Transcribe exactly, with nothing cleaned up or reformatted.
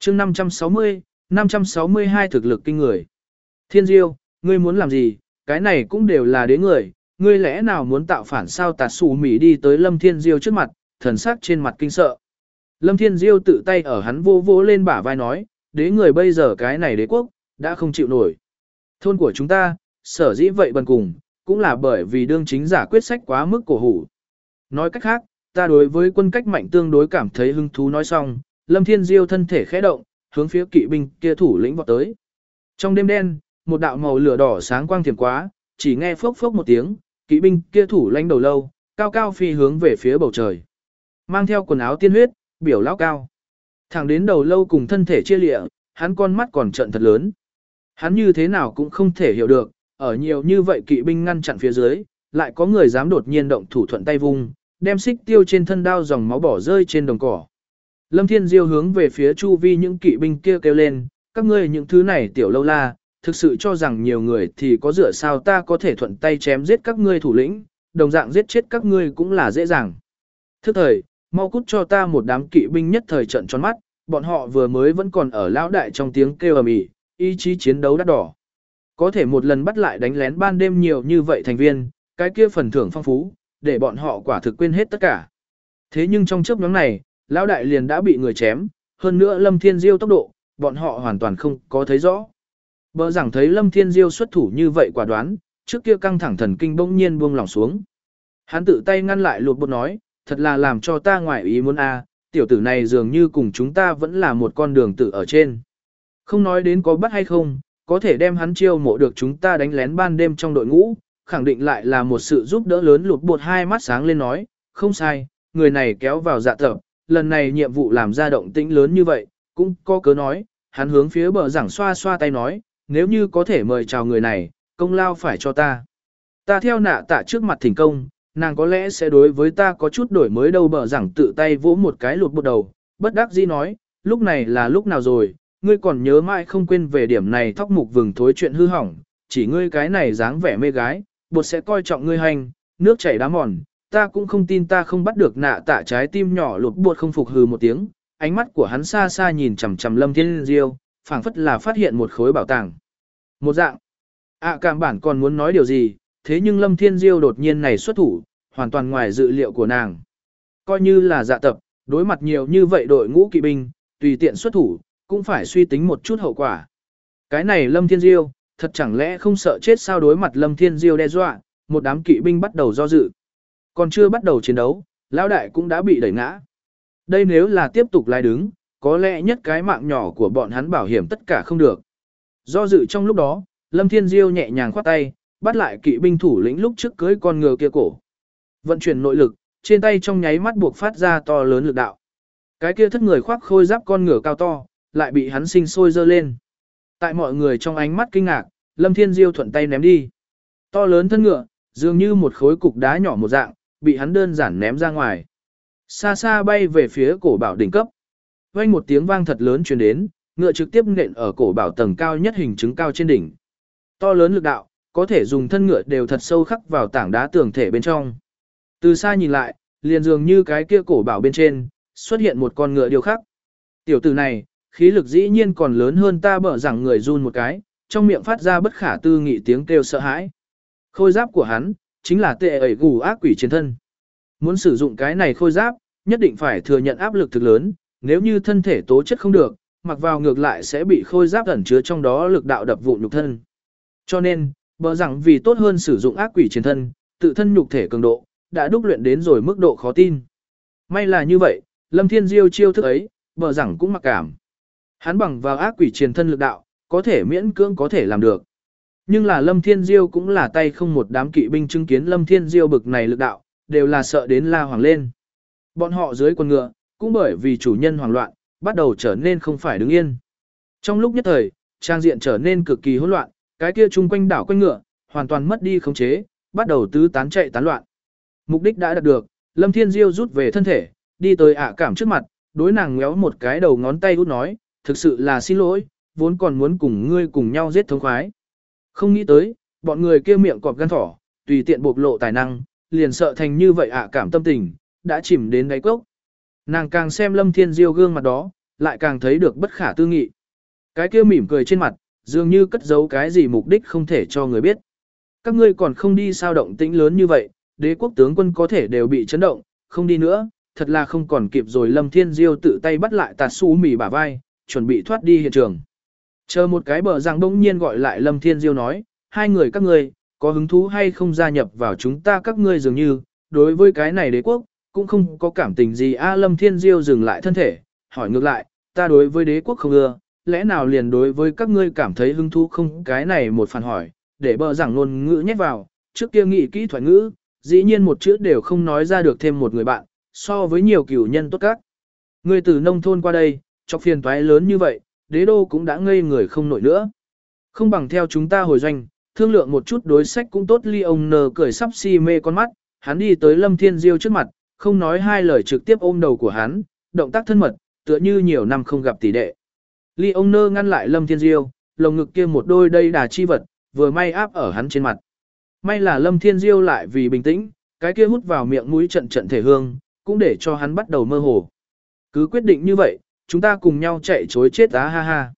chương năm trăm sáu mươi, năm trăm sáu mươi hai thực lực kinh người. Thiên Diêu, ngươi muốn làm gì, cái này cũng đều là đế người, ngươi lẽ nào muốn tạo phản sao? Tạt Sủ Mỉ đi tới Lâm Thiên Diêu trước mặt, thần sắc trên mặt kinh sợ. Lâm Thiên Diêu tự tay ở hắn vô vô lên bả vai nói, đế người bây giờ cái này đế quốc, đã không chịu nổi. Thôn của chúng ta, sở dĩ vậy bần cùng, cũng là bởi vì đương chính giả quyết sách quá mức cổ hủ. Nói cách khác, ta đối với quân cách mạnh tương đối cảm thấy hứng thú. Nói xong, Lâm Thiên Diêu thân thể khẽ động, hướng phía kỵ binh kia thủ lĩnh vọt tới. Trong đêm đen, một đạo màu lửa đỏ sáng quang thiểm quá, chỉ nghe phốc phốc một tiếng, kỵ binh kia thủ lãnh đầu lâu, cao cao phi hướng về phía bầu trời. Mang theo quần áo tiên huyết, biểu lão cao. Thẳng đến đầu lâu cùng thân thể chia lịa, hắn con mắt còn trợn thật lớn. Hắn như thế nào cũng không thể hiểu được, ở nhiều như vậy kỵ binh ngăn chặn phía dưới, lại có người dám đột nhiên động thủ thuận tay vung, đem xích tiêu trên thân đao dòng máu bỏ rơi trên đồng cỏ. Lâm Thiên Diêu hướng về phía chu vi những kỵ binh kia kêu lên, các ngươi những thứ này tiểu lâu la, thực sự cho rằng nhiều người thì có dựa sao ta có thể thuận tay chém giết các ngươi thủ lĩnh, đồng dạng giết chết các ngươi cũng là dễ dàng. Thức thời, mau cút cho ta. Một đám kỵ binh nhất thời trận tròn mắt, bọn họ vừa mới vẫn còn ở lão đại trong tiếng kêu ầm ĩ, ý chí chiến đấu đắt đỏ. Có thể một lần bắt lại đánh lén ban đêm nhiều như vậy thành viên, cái kia phần thưởng phong phú, để bọn họ quả thực quên hết tất cả. Thế nhưng trong chớp nhoáng này, lão đại liền đã bị người chém, hơn nữa Lâm Thiên Diêu tốc độ, bọn họ hoàn toàn không có thấy rõ. Bỡ rằng thấy Lâm Thiên Diêu xuất thủ như vậy quả đoán, trước kia căng thẳng thần kinh bỗng nhiên buông lỏng xuống. Hắn tự tay ngăn lại lột bột nói, thật là làm cho ta ngoài ý muốn a, tiểu tử này dường như cùng chúng ta vẫn là một con đường tử ở trên. Không nói đến có bắt hay không, có thể đem hắn chiêu mộ được chúng ta đánh lén ban đêm trong đội ngũ, khẳng định lại là một sự giúp đỡ lớn. Lột bột hai mắt sáng lên nói, không sai, người này kéo vào dạ tập, lần này nhiệm vụ làm ra động tĩnh lớn như vậy, cũng có cớ nói, hắn hướng phía bờ giảng xoa xoa tay nói, nếu như có thể mời chào người này, công lao phải cho ta. Ta theo nạ tạ trước mặt thỉnh công, nàng có lẽ sẽ đối với ta có chút đổi mới đâu. Bờ giảng tự tay vỗ một cái lột bột đầu, bất đắc dĩ nói, lúc này là lúc nào rồi, ngươi còn nhớ mãi không quên về điểm này thóc mục vừng thối chuyện hư hỏng, chỉ ngươi cái này dáng vẻ mê gái, bột sẽ coi trọng ngươi hành, nước chảy đá mòn, ta cũng không tin ta không bắt được nạ tạ. Trái tim nhỏ lột bột không phục hừ một tiếng, ánh mắt của hắn xa xa nhìn chằm chằm Lâm Thiên Diêu, phảng phất là phát hiện một khối bảo tàng. Một dạng, ạ à, cảm bản còn muốn nói điều gì, thế nhưng Lâm Thiên Diêu đột nhiên này xuất thủ, hoàn toàn ngoài dự liệu của nàng. Coi như là dạ tập, đối mặt nhiều như vậy đội ngũ kỵ binh, tùy tiện xuất thủ, cũng phải suy tính một chút hậu quả. Cái này Lâm Thiên Diêu, thật chẳng lẽ không sợ chết sao? Đối mặt Lâm Thiên Diêu đe dọa, một đám kỵ binh bắt đầu do dự. Còn chưa bắt đầu chiến đấu, lão đại cũng đã bị đẩy ngã. Đây nếu là tiếp tục lái đứng, có lẽ nhất cái mạng nhỏ của bọn hắn bảo hiểm tất cả không được. Do dự trong lúc đó, Lâm Thiên Diêu nhẹ nhàng khoát tay, bắt lại kỵ binh thủ lĩnh lúc trước cưới con ngựa kia cổ. Vận chuyển nội lực, trên tay trong nháy mắt buộc phát ra to lớn lực đạo. Cái kia thất người khoác khôi giáp con ngựa cao to, lại bị hắn sinh sôi dơ lên. Tại mọi người trong ánh mắt kinh ngạc, Lâm Thiên Diêu thuận tay ném đi. To lớn thân ngựa, dường như một khối cục đá nhỏ một dạng, bị hắn đơn giản ném ra ngoài. Xa xa bay về phía cổ bảo đỉnh cấp. Vang một tiếng vang thật lớn truyền đến, ngựa trực tiếp nện ở cổ bảo tầng cao nhất hình chứng cao trên đỉnh. To lớn lực đạo, có thể dùng thân ngựa đều thật sâu khắc vào tảng đá tường thể bên trong. Từ xa nhìn lại, liền dường như cái kia cổ bảo bên trên, xuất hiện một con ngựa điêu khắc. Tiểu tử này, khí lực dĩ nhiên còn lớn hơn ta. Bở rằng người run một cái, trong miệng phát ra bất khả tư nghị tiếng kêu sợ hãi. Khôi giáp của hắn, chính là tệ ẩy gù ác quỷ chiến thân. Muốn sử dụng cái này khôi giáp, nhất định phải thừa nhận áp lực thực lớn, nếu như thân thể tố chất không được, mặc vào ngược lại sẽ bị khôi giáp ẩn chứa trong đó lực đạo đập vụn nhục thân. Cho nên, bở rằng vì tốt hơn sử dụng ác quỷ chiến thân, tự thân nhục thể cường độ, đã đúc luyện đến rồi mức độ khó tin. May là như vậy, Lâm Thiên Diêu chiêu thức ấy, bở rằng cũng mặc cảm. Hắn bằng vào ác quỷ chiến thân lực đạo, có thể miễn cưỡng có thể làm được. Nhưng là Lâm Thiên Diêu cũng là tay không. Một đám kỵ binh chứng kiến Lâm Thiên Diêu bực này lực đạo, đều là sợ đến la hoàng lên. Bọn họ dưới con ngựa, cũng bởi vì chủ nhân hoảng loạn, bắt đầu trở nên không phải đứng yên. Trong lúc nhất thời, trang diện trở nên cực kỳ hỗn loạn, cái kia chung quanh đảo quanh ngựa, hoàn toàn mất đi khống chế, bắt đầu tứ tán chạy tán loạn. Mục đích đã đạt được, Lâm Thiên Diêu rút về thân thể, đi tới ạ cảm trước mặt, đối nàng ngéo một cái đầu ngón tay út nói, thực sự là xin lỗi, vốn còn muốn cùng ngươi cùng nhau giết thống khoái. Không nghĩ tới, bọn người kia miệng cọp gan thỏ, tùy tiện bộc lộ tài năng, liền sợ thành như vậy ạ cảm tâm tình, đã chìm đến đáy cốc. Nàng càng xem Lâm Thiên Diêu gương mặt đó, lại càng thấy được bất khả tư nghị. Cái kia mỉm cười trên mặt, dường như cất giấu cái gì mục đích không thể cho người biết. Các ngươi còn không đi sao động tĩnh lớn như vậy, đế quốc tướng quân có thể đều bị chấn động, không đi nữa, thật là không còn kịp rồi. Lâm Thiên Diêu tự tay bắt lại Tạt Su Mỉ bả vai, chuẩn bị thoát đi hiện trường. Chờ một cái bờ rằng bỗng nhiên gọi lại Lâm Thiên Diêu nói, hai người các ngươi, có hứng thú hay không gia nhập vào chúng ta các ngươi dường như, đối với cái này đế quốc, cũng không có cảm tình gì. A Lâm Thiên Diêu dừng lại thân thể, hỏi ngược lại, ta đối với đế quốc không ưa, lẽ nào liền đối với các ngươi cảm thấy hứng thú không? Cái này một phản hỏi, để bờ rằng ngôn ngữ nhét vào, trước kia nghị kỹ thoại ngữ, dĩ nhiên một chữ đều không nói ra được thêm một người bạn, so với nhiều cửu nhân tốt các. Ngươi từ nông thôn qua đây, chọc phiền toái lớn như vậy, đế đô cũng đã ngây người không nổi nữa. Không bằng theo chúng ta hồi doanh, thương lượng một chút đối sách cũng tốt. Ly ông nờ cười sắp si mê con mắt, hắn đi tới Lâm Thiên Diêu trước mặt, không nói hai lời trực tiếp ôm đầu của hắn, động tác thân mật, tựa như nhiều năm không gặp tỷ đệ. Ly ông nơ ngăn lại Lâm Thiên Diêu, lồng ngực kia một đôi đây đà chi vật, vừa may áp ở hắn trên mặt. May là Lâm Thiên Diêu lại vì bình tĩnh, cái kia hút vào miệng mũi trận trận thể hương, cũng để cho hắn bắt đầu mơ hồ. Cứ quyết định như vậy, chúng ta cùng nhau chạy chối chết á ha ha.